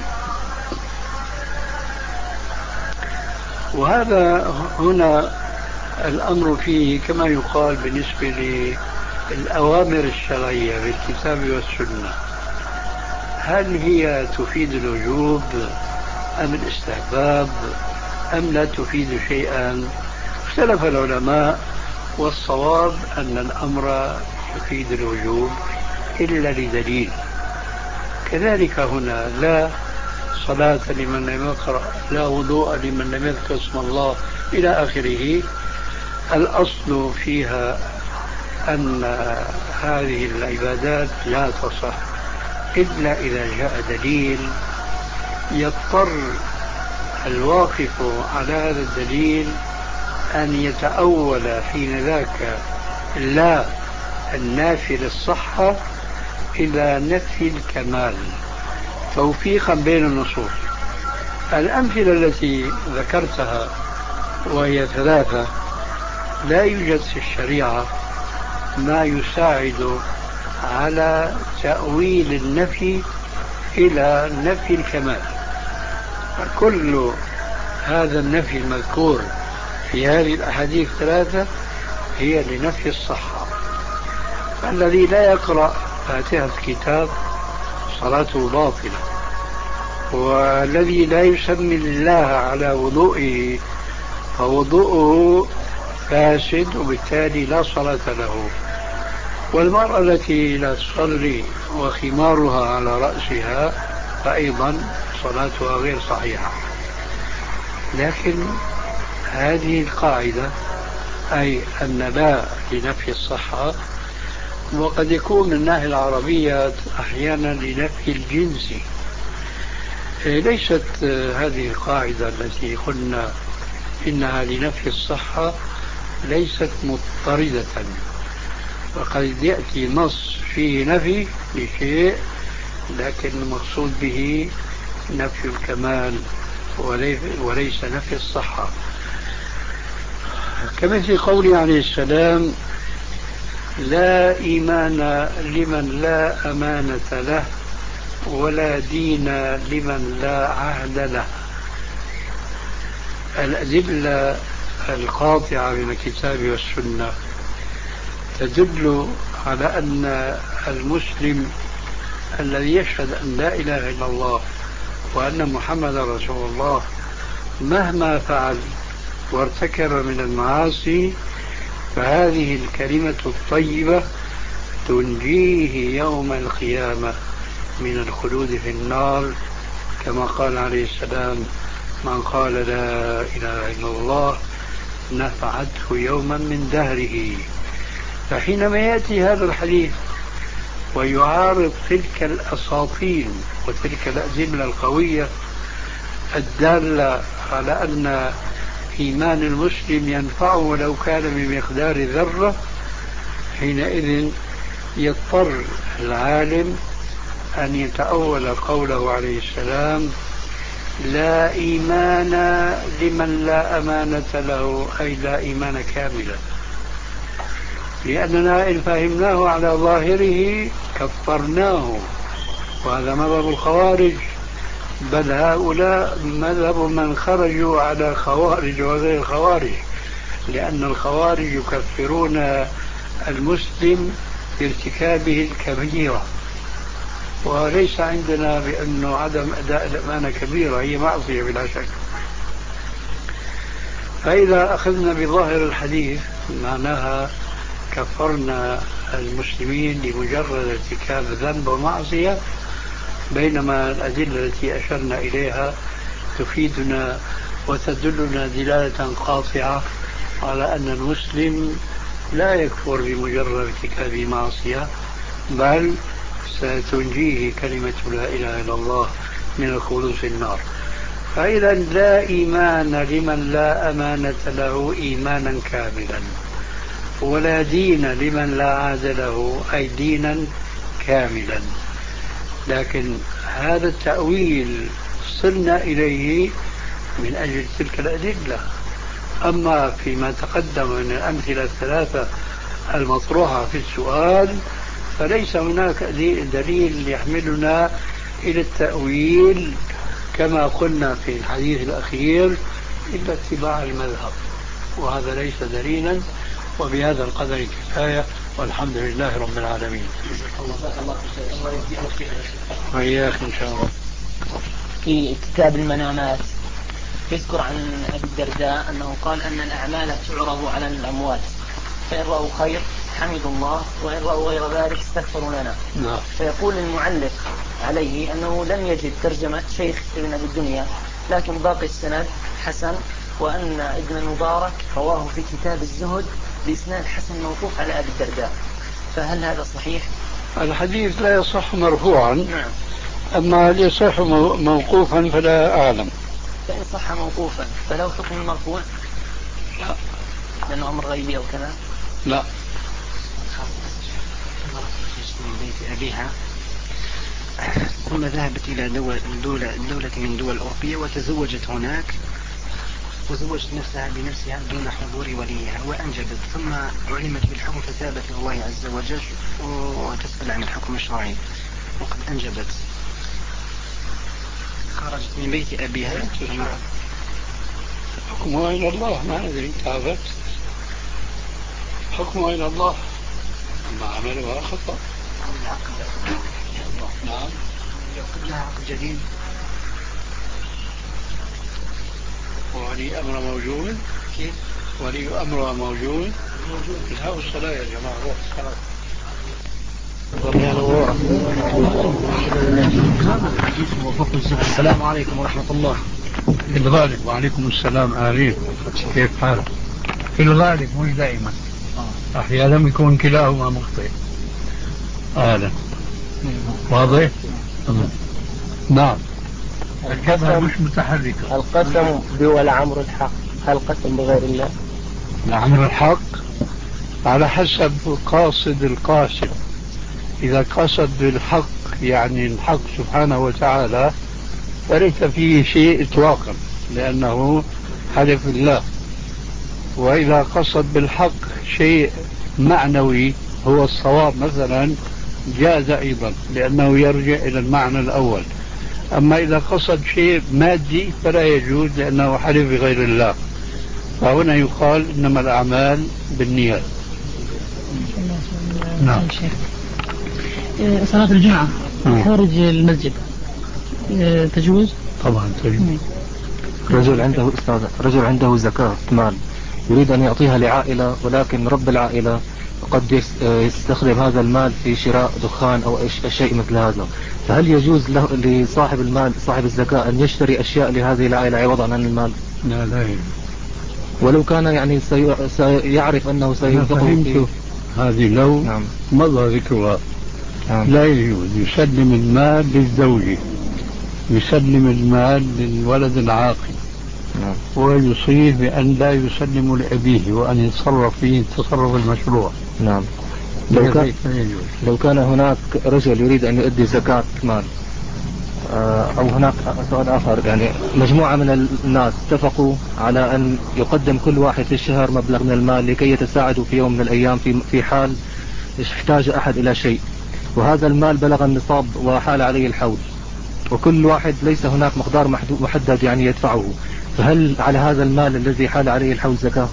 Speaker 3: وهذا هنا الأمر فيه كما يقال بالنسبة للأوامر الشرعية بالكتاب والسنة، هل هي تفيد الوجوب أم الاستحباب أم لا تفيد شيئا؟ اختلف العلماء، والصواب أن الأمر يفيد الوجوب إلا لدليل. كذلك هنا لا صلاة لمن لم يقرأ، لا وضوء لمن لم يذكر اسم الله إلى آخره. الأصل فيها أن هذه العبادات لا تصح إلا إذا جاء دليل يضطر الواقف على هذا الدليل أن يتأول حين ذاك لا النافي للصحة إلى نفي الكمال توفيقا بين النصوص. الأمثلة التي ذكرتها وهي ثلاثة لا يوجد في الشريعة ما يساعد على تأويل النفي إلى نفي الكمال. كل هذا النفي المذكور في هذه الأحاديث الثلاثة هي لنفي الصحة. الذي لا يقرأ فاتحة الكتاب صلاته باطلة، والذي لا يسمي الله على وضوئه فوضوءه فاسد وبالتالي لا صلاة له. والمرأة التي لا تصلي وخمارها على رأسها فأيضا صلاتها غير صحيحة. لكن هذه القاعدة أي أن لا لنفي الصحة، وقد يكون من الناحية العربية أحيانا لنفي الجنس. ليست هذه القاعدة التي قلنا إنها لنفي الصحة ليست مضطردة، وقد يأتي نص فيه نفي لشيء لكن المقصود به نفي الكمال وليس نفي الصحة. كمثل قوله عليه السلام لا إيمان لمن لا أمانة له ولا دين لمن لا عهد له. الأدلة القاطعة من الكتاب والسنة تدل على أن المسلم الذي يشهد أن لا إله إلا الله وأن محمد رسول الله مهما فعل وارتكب من المعاصي فهذه الكلمة الطيبة تنجيه يوم القيامة من الخلود في النار، كما قال عليه السلام من قال لا إله إلا الله نفعته يوما من دهره. فحينما يأتي هذا الحديث ويعارض تلك الأساطين وتلك الأدلة القوية الدالة على أن إيمان المسلم ينفعه ولو كان بمقدار ذرة، حينئذ يضطر العالم أن يتأول قوله عليه السلام لا إيمان لمن لا أمانة له، أي لا إيمان كاملا، لأننا إن فهمناه على ظاهره كفرناه، وهذا مذهب الخوارج، بل هؤلاء مذهب من خرجوا على خوارج وغير خوارج، لأن الخوارج يكفرون المسلم بارتكابه الكبيرة، وليس عندنا بأنه عدم أداء الأمانة كبيرة، هي معصية بلا شك. فإذا أخذنا بظاهر الحديث معناها كفرنا المسلمين لمجرد ارتكاب ذنب ومعصية، بينما الأدلة التي أشرنا إليها تفيدنا وتدلنا دلالة قاطعة على أن المسلم لا يكفر بمجرد ارتكاب معصية، بل ستنجيه كلمة لا إله إلا الله من الخلود في النار. فإذا لا إيمان لمن لا أمانة له إيمانا كاملا، ولا دين لمن لا عهد له أي دينا كاملا. لكن هذا التأويل صلنا إليه من أجل تلك الأدلة. أما فيما تقدم من الأمثلة الثلاثة المطروحة في السؤال فليس هناك دليل يحملنا إلى التأويل كما قلنا في الحديث الأخير إلا اتباع المذهب، وهذا ليس دليلا. وبهذا القدر كفاية، والحمد لله رب العالمين. وإياك إن شاء الله.
Speaker 4: في كتاب المنامات يذكر عن أبي الدرداء أنه قال أن الأعمال تعرض على الأموات، فإن رأوا خير حمدوا الله، وإن رأوا غير ذلك استغفروا لنا.
Speaker 3: نعم.
Speaker 4: فيقول المعلق عليه أنه لم يجد ترجمة شيخ ابن أبي الدنيا، لكن باقي السند حسن، وأن ابن المبارك رواه في كتاب الزهد بإسناد حسن موقوف على أبي الدرداء، فهل هذا صحيح؟
Speaker 3: الحديث لا يصح مرفوعا.
Speaker 4: نعم.
Speaker 3: أما هل يصح موقوفا فلا أعلم.
Speaker 4: فإن صح موقوفا فله حكم مرفوع؟
Speaker 3: لا،
Speaker 4: لأنه أمر غيبي أو كذا.
Speaker 3: لا.
Speaker 2: من بيت أبيها ثم ذهبت إلى دولة, دولة, دولة من دول أوروبية وتزوجت هناك، وزوجت نفسها بنفسها دون حضور وليها وأنجبت، ثم علمت بالحكم فتابت إلى الله عز وجل وتسأل عن الحكم الشرعي وقد أنجبت. خرجت من بيت أبيها.
Speaker 3: حكمها إلى الله، ما ندري، تابت حكمها إلى الله، ما عملها خطأ. نعم.
Speaker 2: يعقد لها عقد جديد.
Speaker 3: ولي أمر موجود.
Speaker 2: كيف؟
Speaker 3: ولي أمر موجود.
Speaker 2: موجود.
Speaker 3: الهاء الصلاة يا جماعة.
Speaker 2: السلام عليكم ورحمة الله.
Speaker 3: في الغالب. وعليكم السلام. أهلين، كيف حالك؟ في الغالب مش دائما، أحيانا يكون كلاهما مخطئ. أهلا. واضح؟ نعم. الجبهة مش متحركة.
Speaker 4: القسم بولعمر الحق، هل قسم بغير الله؟
Speaker 3: لعمر الحق على حسب قاصد القاسم. إذا قصد بالحق يعني الحق سبحانه وتعالى فليس فيه شيء إطلاقا، لأنه حلف الله. وإذا قصد بالحق شيء معنوي هو الصواب مثلا جاز أيضا، لأنه يرجع إلى المعنى الأول. أما إذا قصد شيء مادي فلا يجوز، لأنه حلف بغير الله. فهنا يقال إنما الأعمال بالنيات. نعم.
Speaker 5: صلاة الجمعة خارج المسجد تجوز؟
Speaker 3: طبعا تجوز.
Speaker 6: رجل عنده أستاذ رجل عنده زكاة مال يريد أن يعطيها لعائلة، ولكن رب العائلة قد يستخدم هذا المال في شراء دخان أو شيء مثل هذا، فهل يجوز له لصاحب المال صاحب الزكاة أن يشتري أشياء لهذه العائلة عوضا عن المال؟
Speaker 3: لا لا يجوز.
Speaker 6: ولو كان يعني سي... سيعرف أنه سينفقه في
Speaker 3: هذه لو
Speaker 6: نعم.
Speaker 3: مضى ذكرها.
Speaker 6: نعم.
Speaker 3: لا يجوز. يسلم المال للزوج، يسلم المال للولد العاقل.
Speaker 6: نعم.
Speaker 3: ويصيه بأن لا يسلم لأبيه وأن يتصرف فيه التصرف المشروع.
Speaker 6: نعم. لو كان, لو كان هناك رجل يريد أن يؤدي زكاة مال، أو هناك سؤال آخر، يعني مجموعة من الناس اتفقوا على أن يقدم كل واحد في الشهر مبلغ من المال لكي يتساعدوا في يوم من الأيام في في حال احتاج أحد إلى شيء، وهذا المال بلغ النصاب وحال عليه الحول، وكل واحد ليس هناك مقدار محدد يعني يدفعه، فهل على هذا المال الذي حال عليه الحول زكاة؟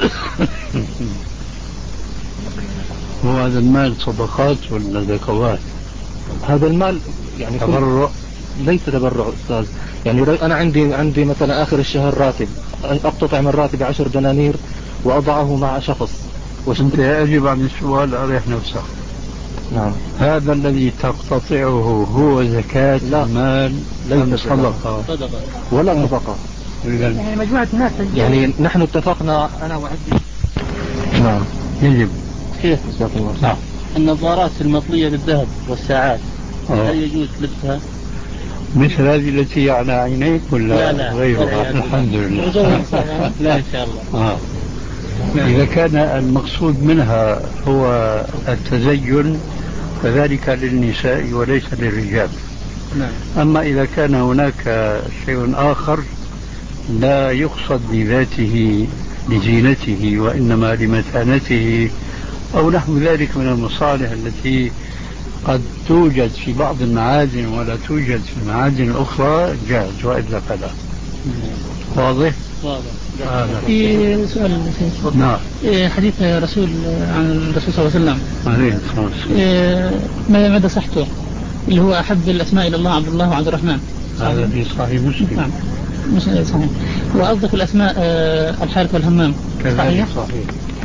Speaker 3: وهذا المال صدقات ولا زكوات؟
Speaker 6: هذا المال يعني
Speaker 3: تبرع؟
Speaker 6: ليس تبرع أستاذ، يعني أنا عندي عندي مثلا آخر الشهر راتب، أقتطع من راتب عشر دنانير وأضعه مع شخص.
Speaker 3: وأنت يجب عن السؤال أريح نفسك.
Speaker 6: نعم.
Speaker 3: هذا الذي تقتطعه هو زكاة
Speaker 6: لا.
Speaker 3: المال ليس صدقة
Speaker 6: ولا صدقة.
Speaker 5: يعني مجموعة الناس
Speaker 6: يعني نحن اتفقنا أنا وعندي. نعم.
Speaker 3: يجب.
Speaker 5: كيف؟
Speaker 3: نعم.
Speaker 5: النظارات المطلية بالذهب والساعات
Speaker 3: أوه.
Speaker 5: هل يجوز لبسها؟
Speaker 3: مثل هذه التي على عينيك ولا
Speaker 5: لا لا
Speaker 3: غيرها؟ الحمد لله.
Speaker 5: لا إن شاء الله.
Speaker 3: آه. إذا كان المقصود منها هو التزين فذلك للنساء وليس للرجال.
Speaker 5: نعم.
Speaker 3: أما إذا كان هناك شيء آخر لا يقصد بذاته لزينته وإنما لمتانته أو نحو ذلك من المصالح التي قد توجد في بعض المعادن ولا توجد في المعادن الأخرى جاز، وإلا فلا. واضح؟
Speaker 5: واضح.
Speaker 3: آه
Speaker 5: في سؤال.
Speaker 3: نعم.
Speaker 5: حديث رسول عن الرسول صلى الله عليه وسلم
Speaker 3: عليه الصلاة والسلام
Speaker 5: ما مدى صحته اللي هو أحب الأسماء إلى الله عبد الله وعبد الرحمن؟
Speaker 3: هذا في صحيح مسلم.
Speaker 5: نعم مش صحيح. وأصدق الأسماء الحارث والهمام صحيح؟
Speaker 3: صحيح.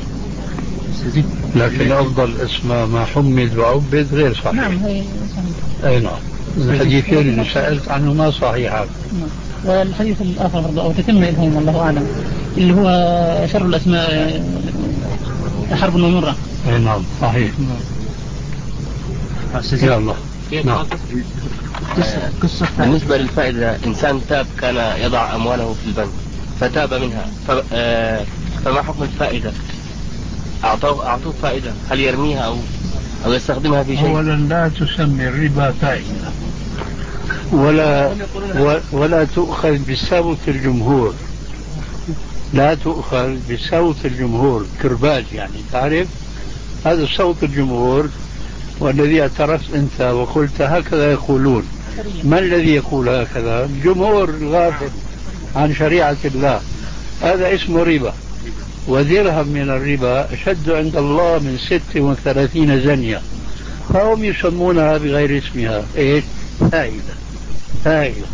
Speaker 3: لكن أفضل اسماء ما حمد وعبد غير صحيح.
Speaker 5: نعم هي صحيح.
Speaker 3: أي نعم. الحديثين اللي سألت عنه ما صحيح.
Speaker 5: نعم. والحديث الآخر برضه أو تتم إلهم الله أعلم اللي هو شر الأسماء حرب ومرة.
Speaker 3: أي نعم صحيح. يا الله. نعم.
Speaker 7: قصة بالنسبة للفائدة، إنسان تاب كان يضع أمواله في البنك فتاب منها فما حكم الفائدة؟ أعطوه أعطوه فائدة، هل يرميها أو أو يستخدمها في شيء؟
Speaker 3: أولا لا تسمي الربا فائدة ولا ولا تؤخذ بصوت الجمهور، لا تؤخذ بصوت الجمهور كرباج يعني تعرف هذا صوت الجمهور، والذي اعترفت أنت وقلت هكذا يقولون. ما الذي يقول هكذا؟ الجمهور الغافل عن شريعة الله، هذا اسمه ربا. ودرهم من الربا أشد عند الله من ست وثلاثين زنية، فهم يسمونها بغير اسمها إيش؟ فائدة. فائدة.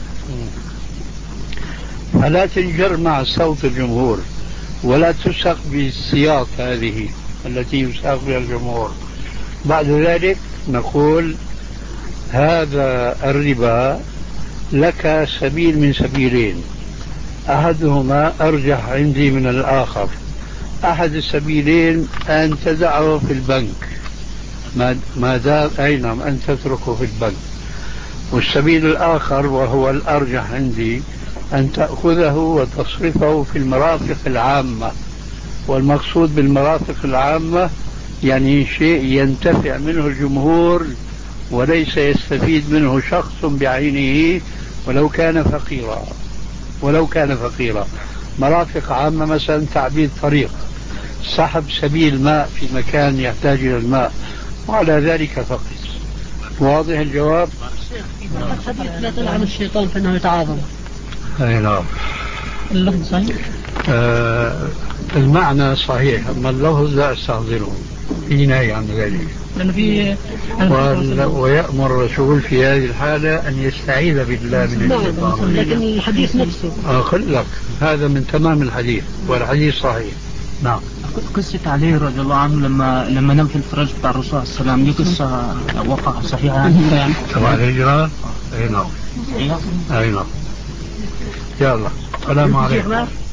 Speaker 3: فلا تنجر مع صوت الجمهور ولا تسق بالسياق هذه التي يساق بها الجمهور. بعد ذلك نقول هذا الربا لك سبيل من سبيلين، أحدهما أرجح عندي من الآخر. أحد السبيلين أن تدعه في البنك ما دام أي نعم أن تتركه في البنك، والسبيل الآخر وهو الأرجح عندي أن تأخذه وتصرفه في المرافق العامة. والمقصود بالمرافق العامة يعني شيء ينتفع منه الجمهور وليس يستفيد منه شخص بعينه ولو كان فقيرا. ولو كان فقيرا مرافق عامة مثلا تعبيد طريق، سحب سبيل ماء في مكان يحتاج إلى الماء، وعلى ذلك فقط. واضح الجواب؟
Speaker 5: الحديث لا تلعن الشيطان فإنه يتعاظم.
Speaker 3: أي نعم.
Speaker 5: اللفظ صحيح؟
Speaker 3: آه المعنى صحيح، أما اللفظ لا أستحضره، في نهي عن ذلك.
Speaker 5: لأنه في
Speaker 3: ويأمر الرسول في هذه الحالة أن يستعيذ بالله من الشيطان.
Speaker 5: لكن الحديث نفسه
Speaker 3: أقول لك هذا من تمام الحديث، والحديث صحيح. نعم.
Speaker 4: قصة علي رضي الله عنه لما لما نام في الفراش بتاع الرسول صلى الله عليه وسلم، دي قصة وقع صحيحة يعني؟
Speaker 3: تبع الهجرة؟ أي نعم. أي نعم. يلا السلام عليكم.